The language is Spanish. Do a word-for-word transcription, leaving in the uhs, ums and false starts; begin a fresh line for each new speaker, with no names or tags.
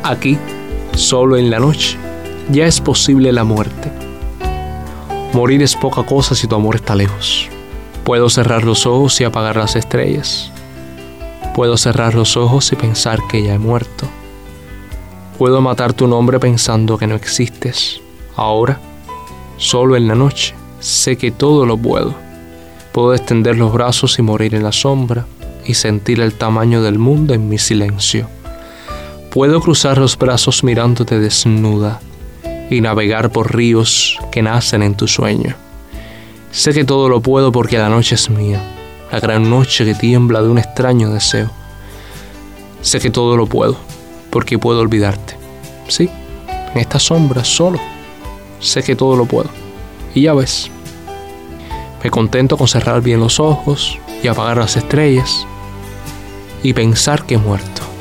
Aquí, solo en la noche, ya es posible la muerte. Morir es poca cosa si tu amor está lejos. Puedo cerrar los ojos y apagar las estrellas. Puedo cerrar los ojos y pensar que ya he muerto. Puedo matar tu nombre pensando que no existes. Ahora, solo en la noche, sé que todo lo puedo. Puedo extender los brazos y morir en la sombra y sentir el tamaño del mundo en mi silencio. Puedo cruzar los brazos mirándote desnuda y navegar por ríos que nacen en tu sueño. Sé que todo lo puedo porque la noche es mía, la gran noche que tiembla de un extraño deseo. Sé que todo lo puedo porque puedo olvidarte. Sí, en esta sombra solo. Sé que todo lo puedo. Y ya ves, me contento con cerrar bien los ojos y apagar las estrellas y pensar que he muerto.